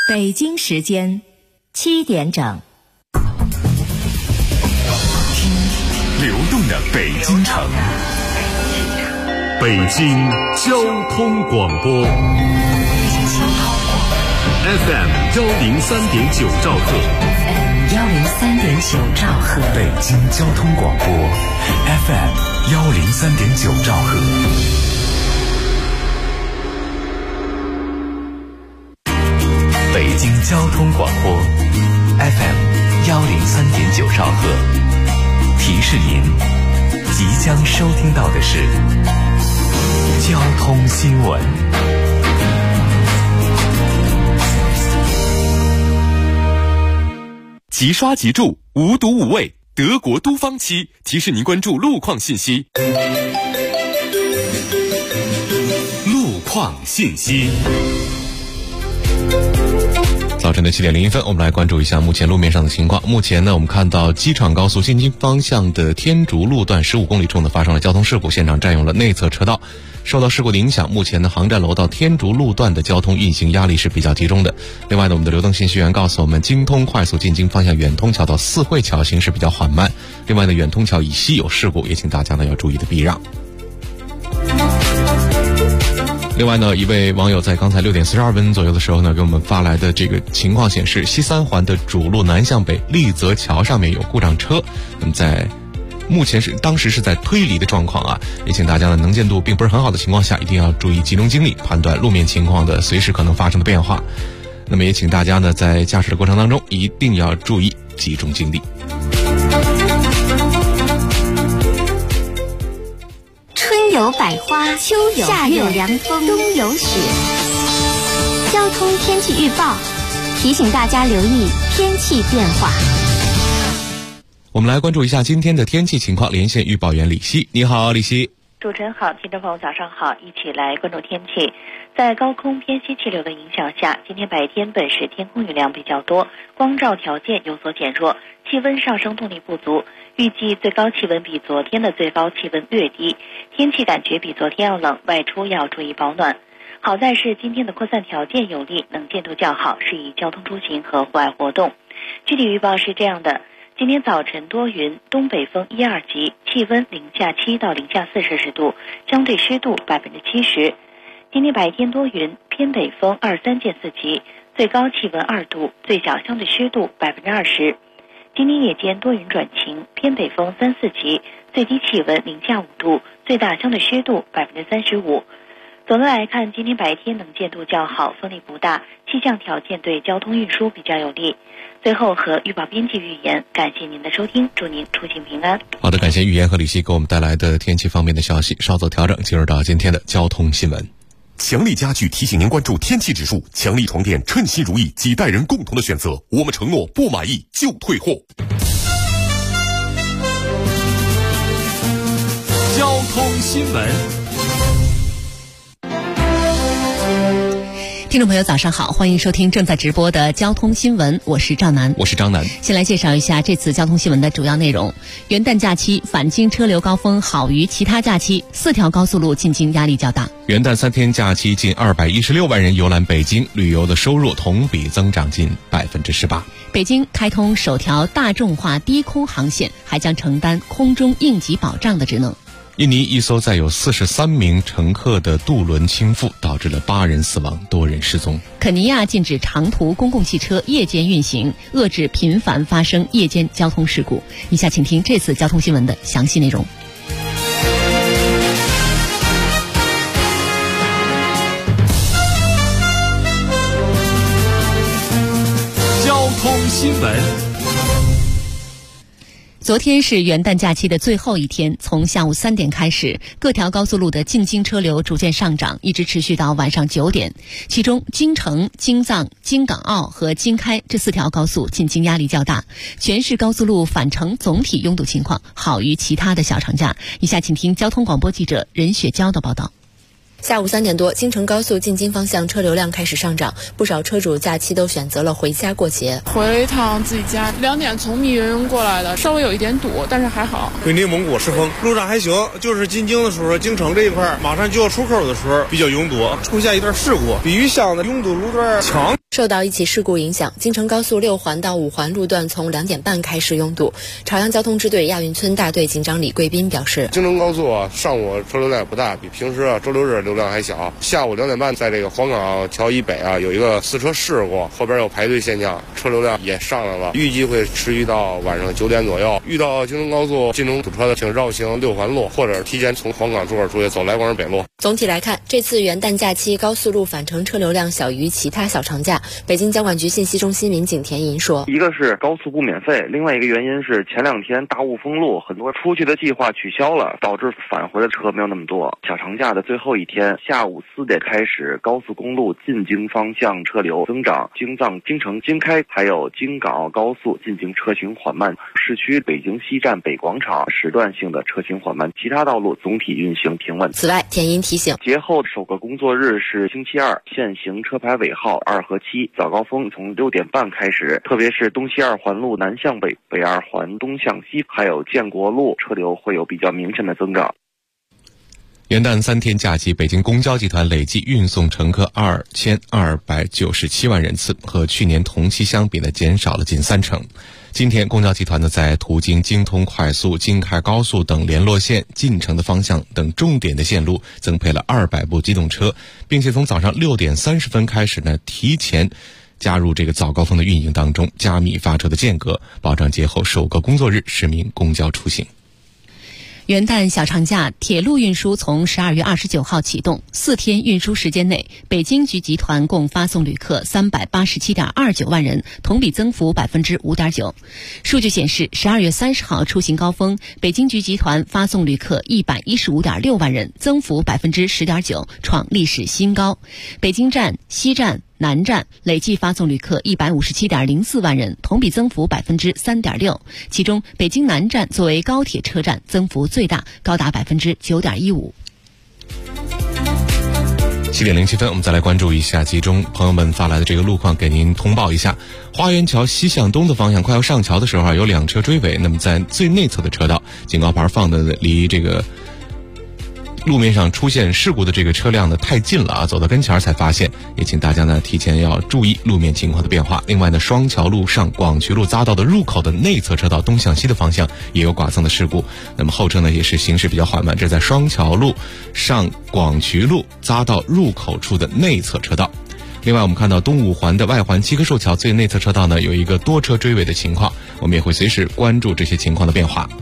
北京时间7点整。 听流动的北京城，北京交通广播 FM 103.9兆赫 103.9兆赫， 北京交通广播 FM 103.9兆赫。北京交通广播 FM 103.9兆赫，提示您即将收听到的是交通新闻。 即刷即住，无毒无畏，德国都方漆提示您关注路况信息。路况信息。 早晨的7点01分，我们来关注一下目前路面上的情况。目前呢，我们看到机场高速进京方向的天竺路段15公里处呢发生了交通事故，现场占用了内侧车道。受到事故的影响，目前呢航站楼到天竺路段的交通运行压力是比较集中的。另外呢，我们的流动信息员告诉我们，京通快速进京方向远通桥到四惠桥行驶比较缓慢。另外呢，远通桥以西有事故，也请大家呢要注意的避让。另外呢，一位网友在刚才6点42分左右的时候呢，给我们发来的这个情况显示，西三环的主路南向北立泽桥上面有故障车，那么目前当时是在推离的状况啊，也请大家呢能见度并不是很好的情况下，一定要注意集中精力判断路面情况的随时可能发生的变化。那么也请大家呢在驾驶的过程当中一定要注意集中精力。 春有百花，秋有夏有凉风，冬有雪。交通天气预报提醒大家留意天气变化。 我们来关注一下今天的天气情况，连线预报员李希。你好，李希。 主持人好，听众朋友早上好，一起来关注天气。在高空偏西气流的影响下，今天白天本市天空云量比较多，光照条件有所减弱，气温上升动力不足，预计最高气温比昨天的最高气温略低，天气感觉比昨天要冷，外出要注意保暖。好在是今天的扩散条件有利，能见度较好，适宜交通出行和户外活动。具体预报是这样的，今天早晨多云，东北风1、2级，气温零下7到零下4摄氏度，相对湿度70%。今天白天多云，偏北风2、3见4级，最高气温2度，最小相对湿度20%。今天夜间多云转晴，偏北风3、4级，最低气温零下5度，最大相对湿度35%。总的来看，今天白天能见度较好，风力不大，气象条件对交通运输比较有利。最后和预报编辑预言，感谢您的收听，祝您出行平安。 好的，感谢预言和李希给我们带来的天气方面的消息。稍作调整，进入到今天的交通新闻。 强力家具提醒您关注天气指数，强力床垫称心如意，几代人共同的选择，我们承诺不满意就退货。 交通新闻。 听众朋友早上好，欢迎收听正在直播的交通新闻，我是赵楠。 我是张楠。 先来介绍一下这次交通新闻的主要内容。元旦假期返京车流高峰好于其他假期，4条高速路进京压力较大。 元旦3天假期近216万人游览北京，旅游的收入同比增长近18%。 北京开通首条大众化低空航线，还将承担空中应急保障的职能。 印尼一艘载有43名乘客的渡轮倾覆，导致了8人死亡，多人失踪。 肯尼亚禁止长途公共汽车夜间运行，遏制频繁发生夜间交通事故。以下请听这次交通新闻的详细内容。 交通新闻。 昨天是元旦假期的最后一天，从下午3点开始，各条高速路的进京车流逐渐上涨，一直持续到晚上9点。其中，京承、京藏、京港澳和京开这4条高速进京压力较大，全市高速路返程总体拥堵情况好于其他的小长假。以下请听交通广播记者任雪娇的报道。 下午3点多，京承高速进京方向车流量开始上涨，不少车主假期都选择了回家过节。 回了一趟自己家，2点从密云过来的，稍微有一点堵，但是还好。 回内蒙古赤峰路上还行，就是进京的时候，京承这一块马上就要出口的时候比较拥堵，出现一段事故，比余乡的拥堵路段强。 受到一起事故影响，京承高速6环到5环路段从2点半开始拥堵。朝阳交通支队亚运村大队警长李贵斌表示， 京承高速上午车流量不大，比平时周六日流量还小。下午2点半在这个黄岗桥以北有一个4车事故，后边有排队现象，车流量也上来了，预计会持续到晚上9点左右。遇到京承高速进城堵车的，请绕行6环路，或者提前从黄岗出口出去走来广场北路。 总体来看，这次元旦假期高速路返程车流量小于其他小长假。北京交管局信息中心民警田银说， 一个是高速不免费，另外一个原因是前2天大雾封路，很多出去的计划取消了，导致返回的车没有那么多。小长假的最后一天，下午4点开始，高速公路进京方向车流增长，京藏、京承、京开还有京港澳高速进京车行缓慢，市区北京西站北广场时段性的车行缓慢，其他道路总体运行平稳。 此外，田银提醒， 节后首个工作日是星期二，限行车牌尾号2和7，早高峰从6点半开始，特别是东西2环路南向北、北2环东向西，还有建国路车流会有比较明显的增长。 元旦3天假期，北京公交集团累计运送乘客2297万人次，和去年同期相比呢，减少了近30%。今天，公交集团呢在途经京通快速、京开高速等联络线、进城的方向等重点的线路增配了200部机动车，并且从早上6点30分开始呢，提前加入这个早高峰的运营当中，加密发车的间隔，保障节后首个工作日市民公交出行。 元旦小长假，铁路运输从12月29号启动，4天运输时间内，北京局集团共发送旅客387.29万人，同比增幅5.9%。数据显示，12月30号出行高峰，北京局集团发送旅客115.6万人，增幅10.9%，创历史新高。北京站、西站、南站累计发送旅客157.04万人，同比增幅3.6%。其中，北京南站作为高铁车站，增幅最大，高达9.15%。 7点07分，我们再来关注一下集中朋友们发来的这个路况，给您通报一下。花园桥西向东的方向，快要上桥的时候有2车追尾，那么在最内侧的车道，警告牌放的离这个路面上出现事故的这个车辆呢太近了走到跟前才发现，也请大家呢提前要注意路面情况的变化。另外呢，双桥路上广渠路匝道的入口的内侧车道东向西的方向也有剐蹭的事故，那么后车呢也是行驶比较缓慢，这在双桥路上广渠路匝道入口处的内侧车道。另外我们看到东5环的外环七棵树桥最内侧车道呢有一个多车追尾的情况，我们也会随时关注这些情况的变化。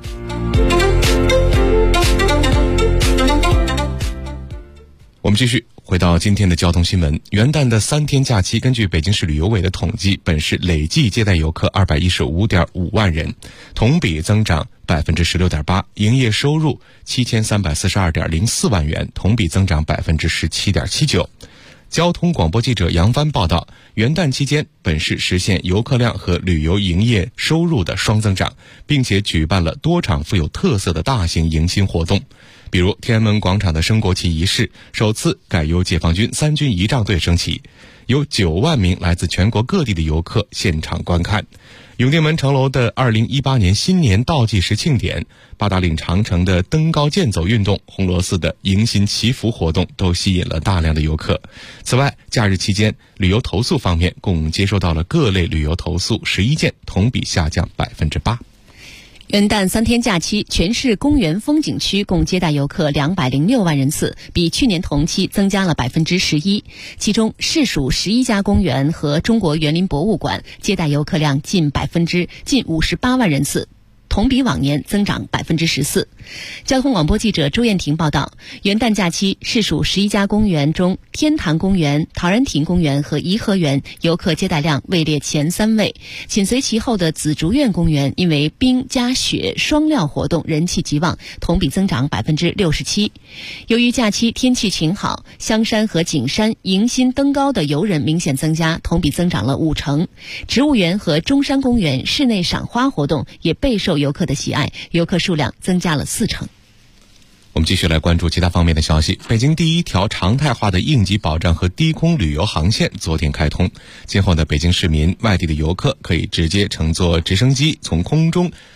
我们继续回到今天的交通新闻。元旦的3天假期，根据北京市旅游委的统计，本市累计接待游客215.5万人，同比增长16.8%，营业收入7342.04万元，同比增长17.79%。交通广播记者杨帆报道，元旦期间，本市实现游客量和旅游营业收入的双增长，并且举办了多场富有特色的大型迎新活动。比如天安门广场的升国旗仪式，首次改由解放军3军仪仗队升旗，有9万名来自全国各地的游客现场观看。永定门城楼的2018年新年倒计时庆典，八达岭长城的登高健走运动，红螺寺的迎新祈福活动都吸引了大量的游客。此外，假日期间旅游投诉方面，共接收到了各类旅游投诉11件，同比下降8%。 元旦3天假期，全市公园风景区共接待游客206万人次，比去年同期增加了11%。其中，市属11家公园和中国园林博物馆接待游客量近58万人次，同比往年增长14%。交通广播记者周燕婷报道，元旦假期，市属11家公园中，天坛公园、陶然亭公园和颐和园游客接待量位列前3位，紧随其后的紫竹院公园因为冰加雪双料活动人气极旺，同比增长67%。由于假期天气晴好，香山和景山迎新登高的游人明显增加，同比增长了50%。植物园和中山公园室内赏花活动也备受游客的喜爱，游客数量增加了40%。 我们继续来关注其他方面的消息。北京第一条常态化的应急保障和低空旅游航线昨天开通，今后呢，北京市民、外地的游客可以直接乘坐直升机从空中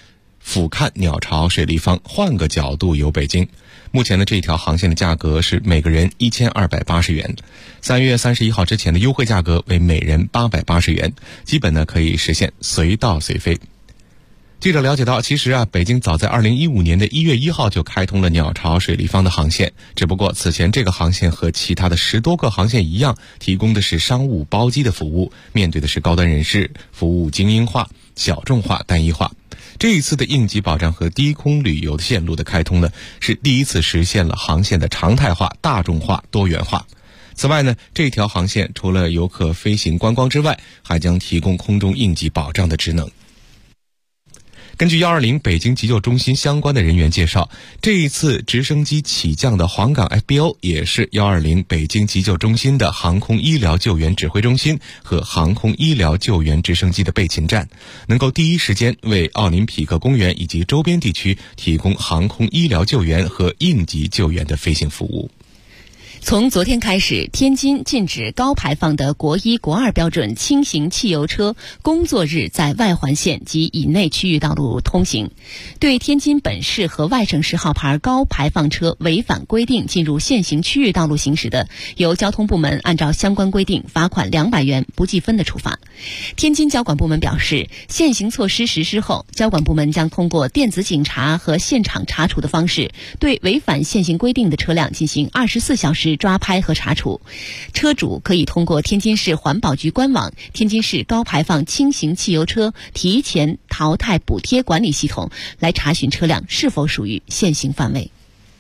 俯瞰鸟巢水立方，换个角度游北京。目前的这条航线的价格是每个人1280元，3月31号之前的优惠价格为每人880元，基本呢可以实现随到随飞。记者了解到，其实北京早在2015年的1月1号就开通了鸟巢水立方的航线，只不过此前这个航线和其他的10多个航线一样，提供的是商务包机的服务，面对的是高端人士，服务精英化、小众化、单一化。这一次的应急保障和低空旅游的线路的开通呢，是第一次实现了航线的常态化、大众化、多元化。此外呢，这条航线除了游客飞行观光之外，还将提供空中应急保障的职能。根据120北京急救中心相关的人员介绍，这一次直升机起降的黄冈 FBO 也是120北京急救中心的航空医疗救援指挥中心和航空医疗救援直升机的备勤站，能够第一时间为奥林匹克公园以及周边地区提供航空医疗救援和应急救援的飞行服务。 从昨天开始，天津禁止高排放的国1、国2标准轻型汽油车工作日在外环线及以内区域道路通行。对天津本市和外省市号牌高排放车违反规定进入限行区域道路行驶的，由交通部门按照相关规定罚款200元不计分的处罚。天津交管部门表示，限行措施实施后，交管部门将通过电子警察和现场查处的方式，对违反限行规定的车辆进行24小时抓拍和查处。车主可以通过天津市环保局官网、天津市高排放轻型汽油车提前淘汰补贴管理系统来查询车辆是否属于限行范围。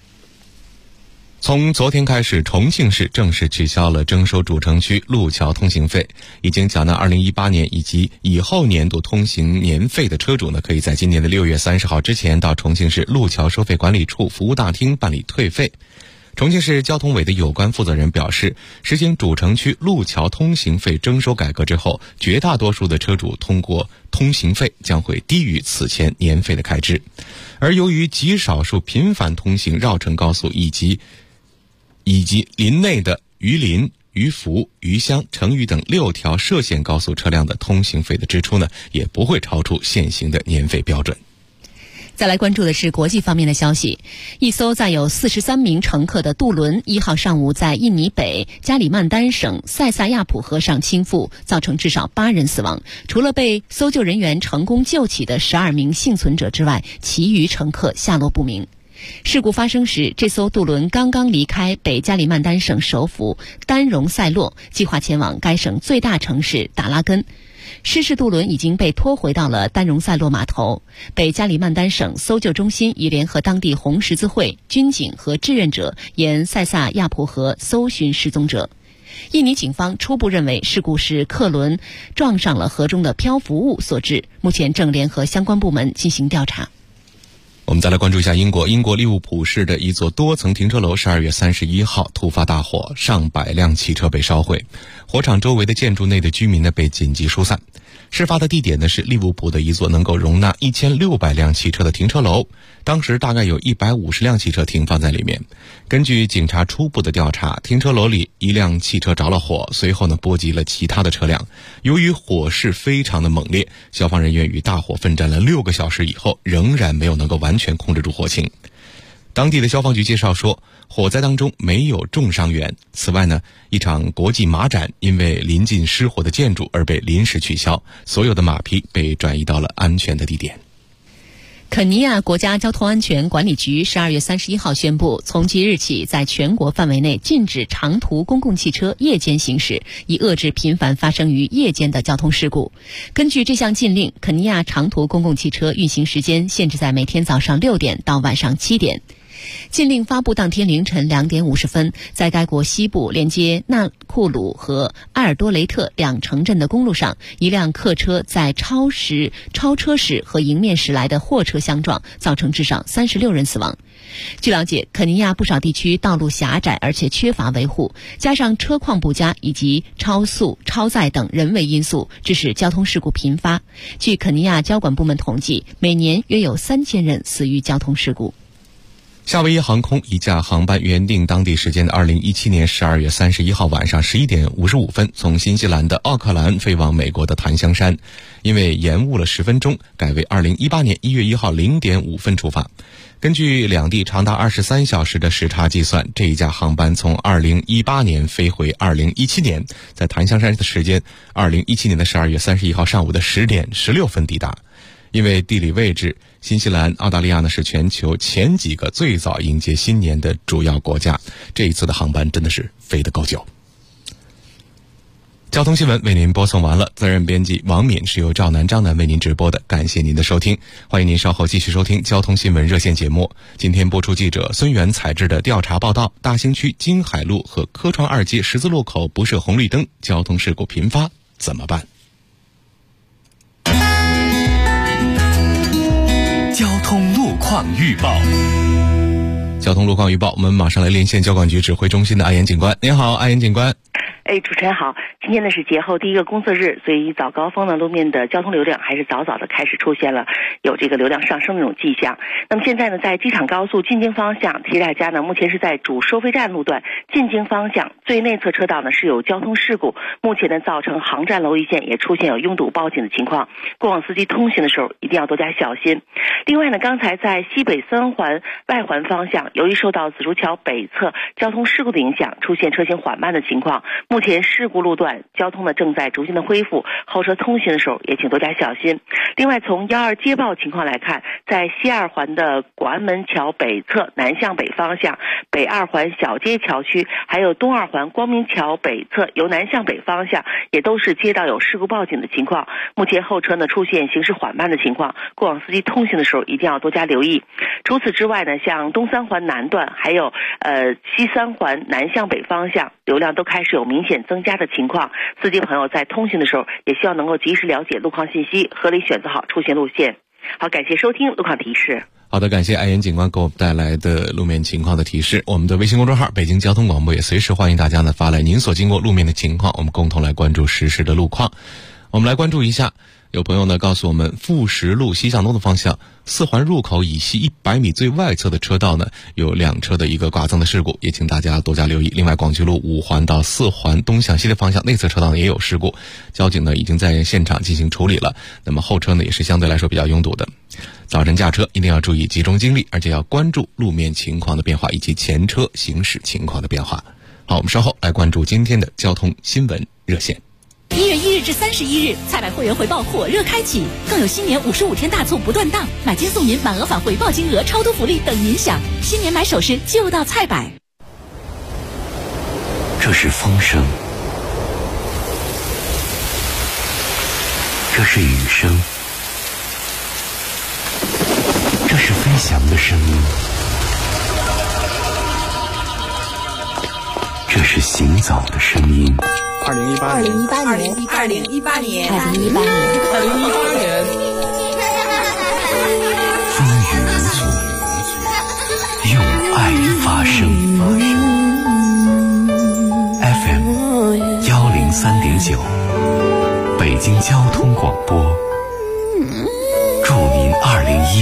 从昨天开始，重庆市正式取消了征收主城区路桥通行费。已经缴纳2018年以及以后年度通行年费的车主呢，可以在今年的6月30号之前到重庆市路桥收费管理处服务大厅办理退费。重庆市交通委的有关负责人表示，实行主城区路桥通行费征收改革之后，绝大多数的车主通过通行费将会低于此前年费的开支。而由于极少数频繁通行绕城高速以及林内的榆林、榆福、榆乡、成渝等6条涉线高速车辆的通行费的支出呢，也不会超出现行的年费标准。 再来关注的是国际方面的消息。一艘载有43名乘客的渡轮1号上午在印尼北加里曼丹省塞萨亚普河上倾覆，造成至少8人死亡。除了被搜救人员成功救起的12名幸存者之外，其余乘客下落不明。事故发生时，这艘渡轮刚刚离开北加里曼丹省首府丹戎塞洛，计划前往该省最大城市达拉根。失事渡轮已经被拖回到了丹戎塞洛码头。北加里曼丹省搜救中心已联合当地红十字会、军警和志愿者沿塞萨亚普河搜寻失踪者。印尼警方初步认为事故是客轮撞上了河中的漂浮物所致，目前正联合相关部门进行调查。 我们再来关注一下英国利物浦市的一座多层停车楼12月31号突发大火，上百辆汽车被烧毁，火场周围的建筑内的居民呢被紧急疏散。事发的地点呢是利物浦的一座能够容纳1600辆汽车的停车楼，当时大概有150辆汽车停放在里面。根据警察初步的调查，停车楼里一辆汽车着了火，随后呢波及了其他的车辆。由于火势非常的猛烈，消防人员与大火奋战了6个小时以后，仍然没有能够完全控制住火情。当地的消防局介绍说，火灾当中没有重伤员。此外呢，一场国际马展因为临近失火的建筑而被临时取消，所有的马匹被转移到了安全的地点。 肯尼亚国家交通安全管理局12月31号宣布，从即日起在全国范围内禁止长途公共汽车夜间行驶，以遏制频繁发生于夜间的交通事故。根据这项禁令，肯尼亚长途公共汽车运行时间限制在每天早上6点到晚上7点。禁令发布当天凌晨2点50分，在该国西部连接纳库鲁和埃尔多雷特2城镇的公路上，一辆客车在超车时和迎面驶来的货车相撞，造成至少36人死亡。据了解，肯尼亚不少地区道路狭窄而且缺乏维护，加上车况不佳以及超速、超载等人为因素，致使交通事故频发。据肯尼亚交管部门统计，每年约有3000人死于交通事故。 夏威夷航空一架航班原定当地时间的2017年12月31号晚上11点55分从新西兰的奥克兰飞往美国的檀香山，因为延误了10分钟，改为2018年1月1号0点5分出发。根据两地长达23小时的时差计算，这一架航班从2018年飞回2017年，在檀香山的时间2017年的12月31号上午的10点16分抵达。因为地理位置，新西兰、澳大利亚呢是全球前几个最早迎接新年的主要国家。这一次的航班真的是飞得够久。交通新闻为您播送完了，责任编辑王敏，是由赵南、张楠为您直播的，感谢您的收听，欢迎您稍后继续收听交通新闻热线节目。今天播出记者孙源采制的调查报道：大兴区京海路和科创2街十字路口不设红绿灯，交通事故频发，怎么办？ 交通路况预报。 交通路况预报，我们马上来连线交管局指挥中心的阿岩警官。您好，阿岩警官。 主持人好，今天呢是节后第一个工作日，所以早高峰呢路面的交通流量还是早早的开始出现了有这个流量上升的这种迹象。那么现在呢，在机场高速进京方向，提醒大家呢，目前是在主收费站路段进京方向最内侧车道呢是有交通事故，目前呢造成航站楼一线也出现有拥堵报警的情况，过往司机通行的时候一定要多加小心。另外呢，刚才在西北3环外环方向，由于受到紫竹桥北侧交通事故的影响，出现车行缓慢的情况，目前事故路段交通呢正在逐渐的恢复，后车通行的时候也请多加小心。另外从12接报情况来看，在西2环的广安门桥北侧南向北方向，北2环小街桥区，还有东2环光明桥北侧由南向北方向也都是接到有事故报警的情况，目前后车呢出现行驶缓慢的情况，过往司机通行的时候一定要多加留意。除此之外呢，像东3环南段还有西3环南向北方向流量都开始有明显增加的情况，司机朋友在通行的时候也希望能够及时了解路况信息，合理选择好出行路线。好，感谢收听路况提示。 好的，感谢阿岩警官给我们带来的路面情况的提示。我们的微信公众号北京交通广播也随时欢迎大家呢发来您所经过路面的情况，我们共同来关注实时的路况。我们来关注一下，有朋友呢告诉我们，富石路西向东的方向4环入口以西100米最外侧的车道呢有2车的一个剐蹭的事故，也请大家多加留意。另外广渠路5环到4环东向西的方向内侧车道呢也有事故，交警呢已经在现场进行处理了，那么后车呢也是相对来说比较拥堵的。早晨驾车一定要注意集中精力，而且要关注路面情况的变化以及前车行驶情况的变化。好，我们稍后来关注今天的交通新闻热线。 1月1日至31日，菜百会员回报火热开启，更有新年55天大促不断档，买金送银，满额返回报金额，超多福利等您享。新年买首饰就到菜百。 这是风声，这是雨声，这是飞翔的声音，这是行走的声音。 2018年， 风雨无阻，用爱发声。FM 103.9，北京交通广播，祝您2018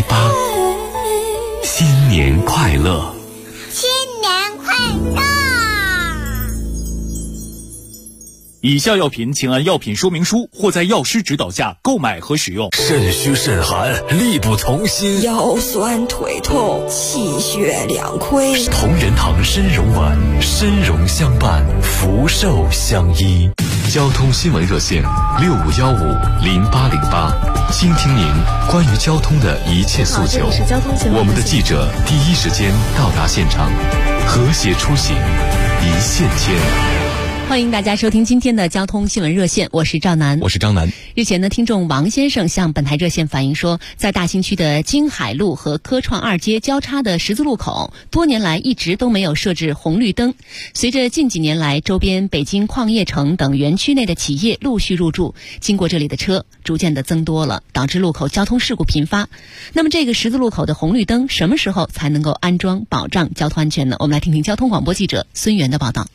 新年快乐！ 新年快乐！ 以下药品请按药品说明书或在药师指导下购买和使用。 肾虚肾寒，力不从心， 腰酸腿痛，气血两亏。 同仁堂参茸丸，参茸相伴，福寿相依。 交通新闻热线65150808，倾听您关于交通的一切诉求。我们的记者第一时间到达现场，和谐出行，一线牵。 欢迎大家收听今天的交通新闻热线，我是赵楠， 我是张楠。 日前呢，听众王先生向本台热线反映说，在大兴区的京海路和科创2街交叉的十字路口，多年来一直都没有设置红绿灯。随着近几年来周边北京矿业城等园区内的企业陆续入驻，经过这里的车逐渐的增多了，导致路口交通事故频发。那么这个十字路口的红绿灯什么时候才能够安装，保障交通安全呢？我们来听听交通广播记者孙源的报道。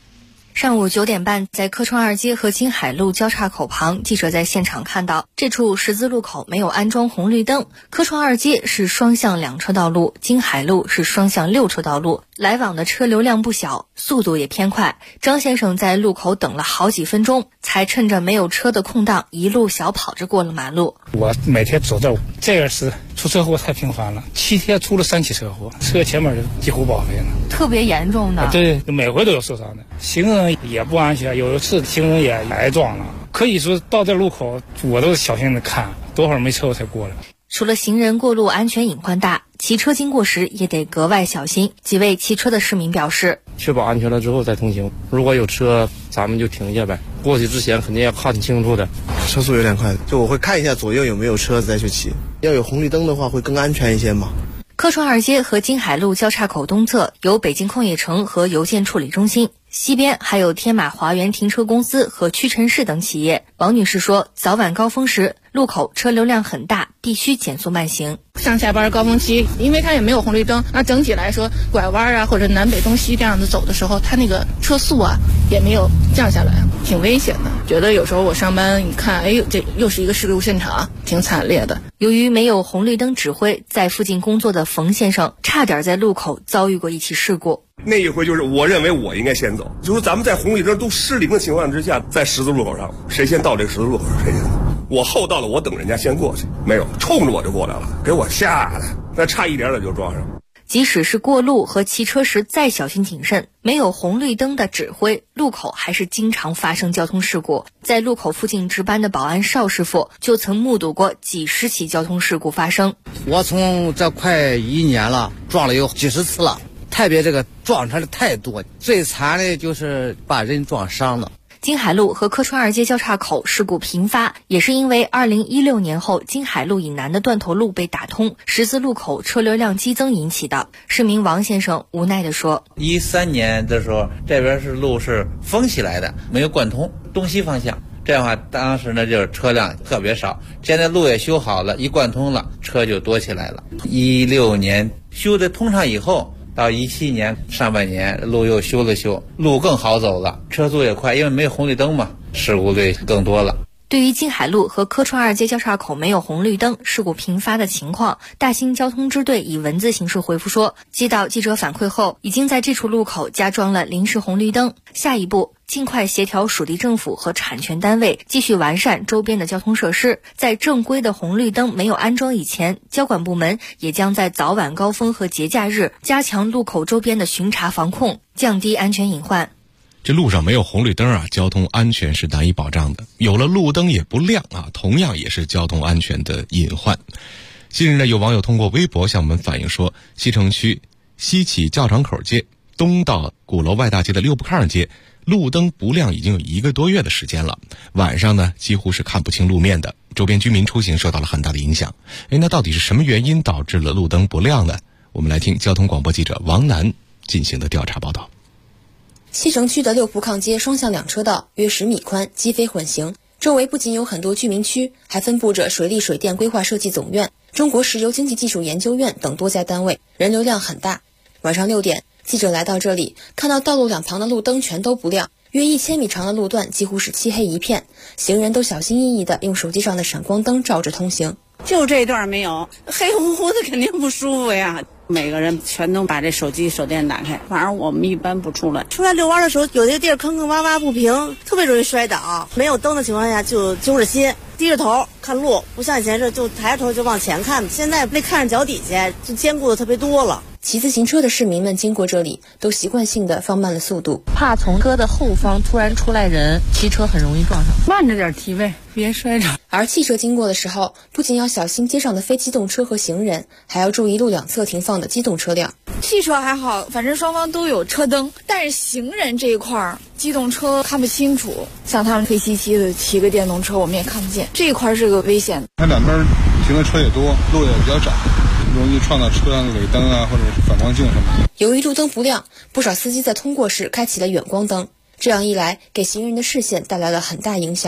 上午9点半，在客川二街和金海路交叉口旁，记者在现场看到，这处十字路口没有安装红绿灯。客川二街是双向2车道路，金海路是双向6车道路，来往的车流量不小，速度也偏快。张先生在路口等了好几分钟，才趁着没有车的空档，一路小跑着过了马路。 我每天走这个是出车祸太频繁了，7天出了3起车祸，车前面就几乎报废了， 特别严重的。 对，每回都有受伤的，行人也不安全，有一次行人也挨撞了。可以说到这路口，我都小心的看，多会儿没车我才过来。 除了行人过路安全隐患大，骑车经过时也得格外小心。几位骑车的市民表示， 确保安全了之后再通行，如果有车咱们就停下呗，过去之前肯定要看清楚的。 车速有点快，就我会看一下左右有没有车再去骑，要有红绿灯的话会更安全一些嘛。 客川二街和金海路交叉口东侧有北京工业城和邮件处理中心，西边还有天马华园停车公司和屈臣氏等企业。王女士说，早晚高峰时路口车流量很大，必须减速慢行。 上下班高峰期，因为它也没有红绿灯，那整体来说拐弯啊或者南北东西这样子走的时候，它那个车速啊也没有降下来，挺危险的。觉得有时候我上班一看，哎，这又是一个事故现场，挺惨烈的。 由于没有红绿灯指挥，在附近工作的冯先生差点在路口遭遇过一起事故。 那一回就是我认为我应该先走，就是咱们在红绿灯都失灵的情况之下，在十字路口上，谁先到这个十字路口谁先走。我后到了，我等人家先过去，没有冲着我就过来了，给我吓的，那差一点点就撞上。 即使是过路和骑车时再小心谨慎，没有红绿灯的指挥，路口还是经常发生交通事故。在路口附近值班的保安邵师傅就曾目睹过几十起交通事故发生。 我从这快1年了，撞了有几十次了，特别这个撞车的太多，最惨的就是把人撞伤了。 金海路和客川二街交叉口事故频发，也是因为2016年后金海路以南的断头路被打通，十字路口车流量激增引起的。市民王先生无奈地说 ，13年的时候这边是路是封起来的，没有贯通东西方向，这样的话当时呢就是车辆特别少，现在路也修好了，一贯通了，车就多起来了。16年修的通畅以后，到17年上半年路又修了修，路更好走了，车速也快，因为没有红绿灯嘛，事故率更多了。 对于金海路和客川二街交叉口没有红绿灯，事故频发的情况，大兴交通支队以文字形式回复说，接到记者反馈后，已经在这处路口加装了临时红绿灯，下一步尽快协调属地政府和产权单位，继续完善周边的交通设施。在正规的红绿灯没有安装以前，交管部门也将在早晚高峰和节假日加强路口周边的巡查防控，降低安全隐患。 这路上没有红绿灯啊，交通安全是难以保障的。有了路灯也不亮啊，同样也是交通安全的隐患。近日呢，有网友通过微博向我们反映说，西城区西起教场口街，东到鼓楼外大街的六步炕街，路灯不亮已经有1个多月的时间了，晚上呢几乎是看不清路面的，周边居民出行受到了很大的影响。那到底是什么原因导致了路灯不亮呢？我们来听交通广播记者王楠进行的调查报道。 西城区的六步炕街双向2车道，约10米宽，机非混行。周围不仅有很多居民区，还分布着水利水电规划设计总院、中国石油经济技术研究院等多家单位，人流量很大。晚上6点，记者来到这里，看到道路两旁的路灯全都不亮，约1000米长的路段几乎是漆黑一片，行人都小心翼翼地用手机上的闪光灯照着通行。 就这段没有，黑乎乎的肯定不舒服呀。每个人全都把这手机手电打开，反正我们一般不出来遛弯的时候，有些地儿坑坑洼洼不平，特别容易摔倒。没有灯的情况下就揪着心，低着头看路，不像以前是就抬着头就往前看，现在没看着脚底下，就兼顾的特别多了。 骑自行车的市民们经过这里，都习惯性的放慢了速度， 怕从车的后方突然出来人，骑车很容易撞上， 慢着点提位，别摔着。 而汽车经过的时候，不仅要小心街上的非机动车和行人，还要注意路两侧停放的机动车辆。 汽车还好，反正双方都有车灯，但是行人这一块机动车看不清楚，像他们黑漆漆的骑个电动车，我们也看不见，这一块是个危险。 它两边停的车也多，路也比较窄，容易撞到车上的尾灯啊，或者是反光镜什么的。 由于路灯不亮，不少司机在通过时开启了远光灯，这样一来，给行人的视线带来了很大影响。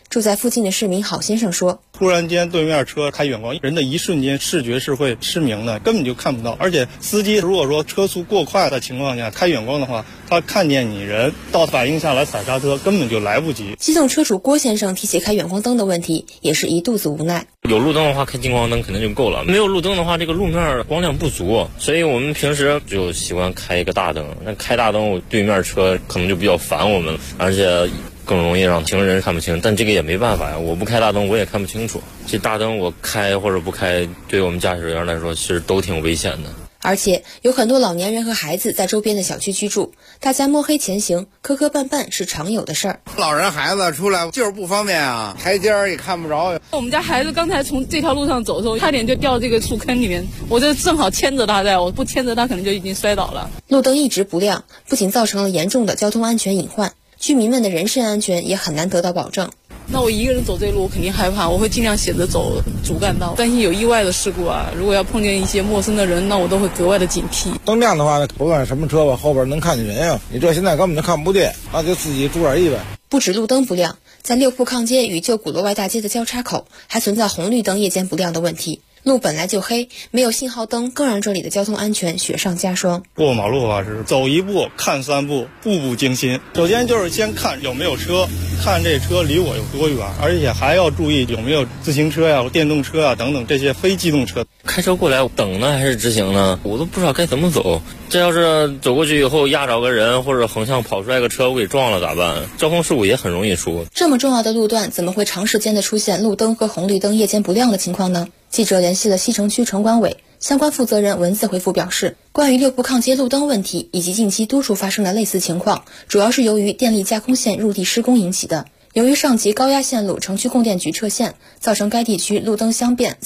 住在附近的市民郝先生说， 突然间对面车开远光，人的一瞬间视觉是会失明的，根本就看不到。而且司机如果说车速过快的情况下开远光的话，他看见你人到反应下来踩刹车根本就来不及。 机动车主郭先生提起开远光灯的问题，也是一肚子无奈。 有路灯的话开近光灯肯定就够了，没有路灯的话这个路面光亮不足，所以我们平时就习惯开一个大灯。那开大灯对面车可能就比较烦我们，而且更容易让行人看不清，但这个也没办法呀，我不开大灯我也看不清楚。这大灯我开或者不开，对我们驾驶员来说其实都挺危险的。 而且有很多老年人和孩子在周边的小区居住，大家摸黑前行，磕磕绊绊是常有的事儿。 老人孩子出来就是不方便啊，台阶也看不着。 我们家孩子刚才从这条路上走的时候，差点就掉这个树坑里面，我这正好牵着他在，我不牵着他可能就已经摔倒了。 路灯一直不亮，不仅造成了严重的交通安全隐患，居民们的人身安全也很难得到保证。 那我一个人走这路我肯定害怕，我会尽量选择走主干道，担心有意外的事故啊。如果要碰见一些陌生的人，那我都会格外的警惕。 灯亮的话，不管什么车吧，后边能看见人啊，你这现在根本就看不见，那就自己注点意呗。 不止路灯不亮，在六铺抗街与旧鼓楼外大街的交叉口，还存在红绿灯夜间不亮的问题。路本来就黑，没有信号灯，更让这里的交通安全雪上加霜。 过马路啊，是走一步看三步，步步惊心。首先就是先看有没有车，看这车离我有多远，而且还要注意有没有自行车呀、电动车啊等等这些非机动车。 开车过来等呢还是直行呢？我都不知道该怎么走。这要是走过去以后压着个人，或者横向跑出来个车我给撞了咋办？交通事故也很容易出。 这么重要的路段，怎么会长时间的出现路灯和红绿灯夜间不亮的情况呢？记者联系了西城区城管委，相关负责人文字回复表示，关于六铺抗街路灯问题以及近期多处发生的类似情况，主要是由于电力架空线入地施工引起的。由于上级高压线路城区供电局撤线，造成该地区路灯相变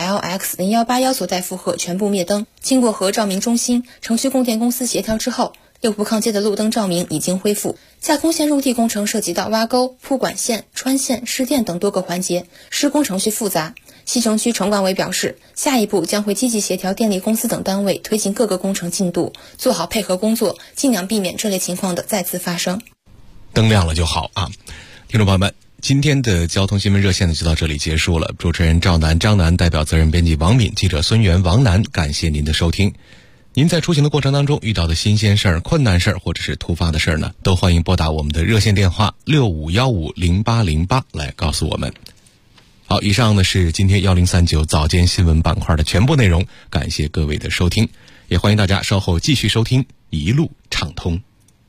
CQLX0181所带负荷全部灭灯。经过和照明中心、城区供电公司协调之后，六铺抗街的路灯照明已经恢复。架空线入地工程涉及到挖沟、铺管线、穿线、施电等多个环节，施工程序复杂。西城区城管委表示，下一步将会积极协调电力公司等单位推进各个工程进度，做好配合工作，尽量避免这类情况的再次发生。 灯亮了就好啊！听众朋友们，今天的交通新闻热线呢就到这里结束了。主持人赵楠、张楠，代表责任编辑王敏，记者孙源、王楠，感谢您的收听。您在出行的过程当中遇到的新鲜事儿、困难事儿或者是突发的事儿呢，都欢迎拨打我们的热线电话65150808来告诉我们。好，以上呢是今天1039早间新闻板块的全部内容，感谢各位的收听，也欢迎大家稍后继续收听一路畅通。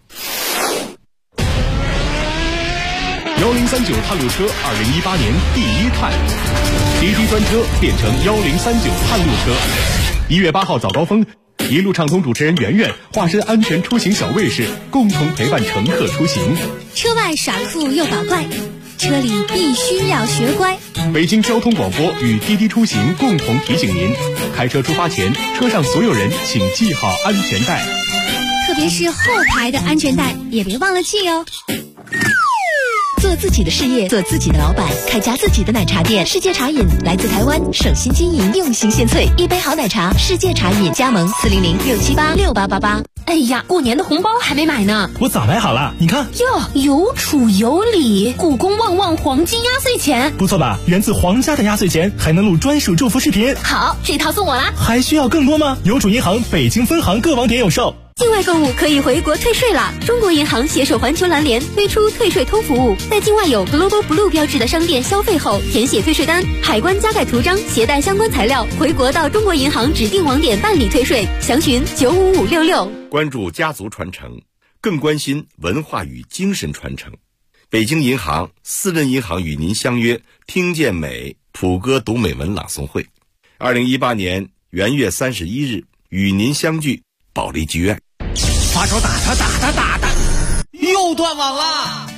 1039探路车2018年第一探，滴滴专车变成1039探路车。1月8号早高峰，一路畅通主持人圆圆化身安全出行小卫士，共同陪伴乘客出行。 车外耍酷又搞怪，车里必须要学乖。 北京交通广播与滴滴出行共同提醒您：开车出发前，车上所有人请系好安全带， 特别是后排的安全带也别忘了系哦。 做自己的事业，做自己的老板，开家自己的奶茶店。世界茶饮来自台湾，省心经营，用心献萃，一杯好奶茶，世界茶饮，加盟400-678-6888。 哎呀，过年的红包还没买呢， 我早买好了，你看哟，有储有礼，故宫旺旺黄金压岁钱， 不错吧？源自皇家的压岁钱，还能录专属祝福视频。 好，这套送我啦！ 还需要更多吗？邮储银行北京分行各网点有售。 境外购物可以回国退税啦！中国银行携手环球蓝联推出退税通服务，在境外有 Global Blue 标志的商店消费后，填写退税单，海关加盖图章，携带相关材料，回国到中国银行指定网点办理退税。详询95566。 关注家族传承，更关心文化与精神传承。北京银行、私人银行与您相约听见美普歌读美文朗诵会，2018年元月31日与您相聚保利剧院。 发烧打他，又断网了。